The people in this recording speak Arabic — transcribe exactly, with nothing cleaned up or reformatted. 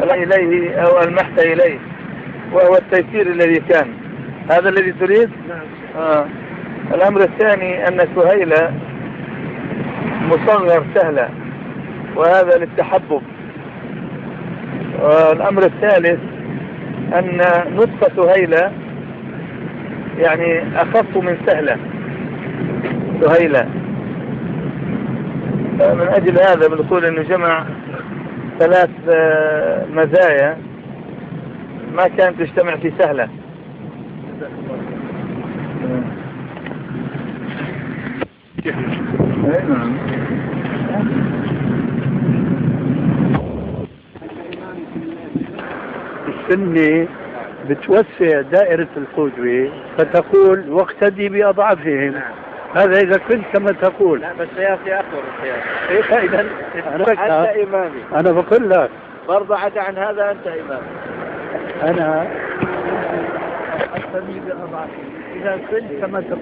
إليه أو ألمحت إليه، وهو التيسير الذي كان. هذا الذي تريد؟ نعم. آه. الأمر الثاني أن سهيلة مصغر سهلة، وهذا للتحبب. والأمر الثالث أن نطق سهيلة يعني أخف من سهلة سهيلة. من أجل هذا بنقول أنه جمع ثلاث مزايا ما كانت تجتمع في سهلة. السنة بتوسع دائرة القدوة فتقول واقتدي بأضعفهم. نعم. هذا إذا كنت كما تقول. لا بس سياسي أكبر السياسي. إيه إذا أنت إمامي. أنا بقول لك برضه عدا عن هذا أنت إمامي. أنا أقتدي بأضعفهم إذا كنت كما تقول.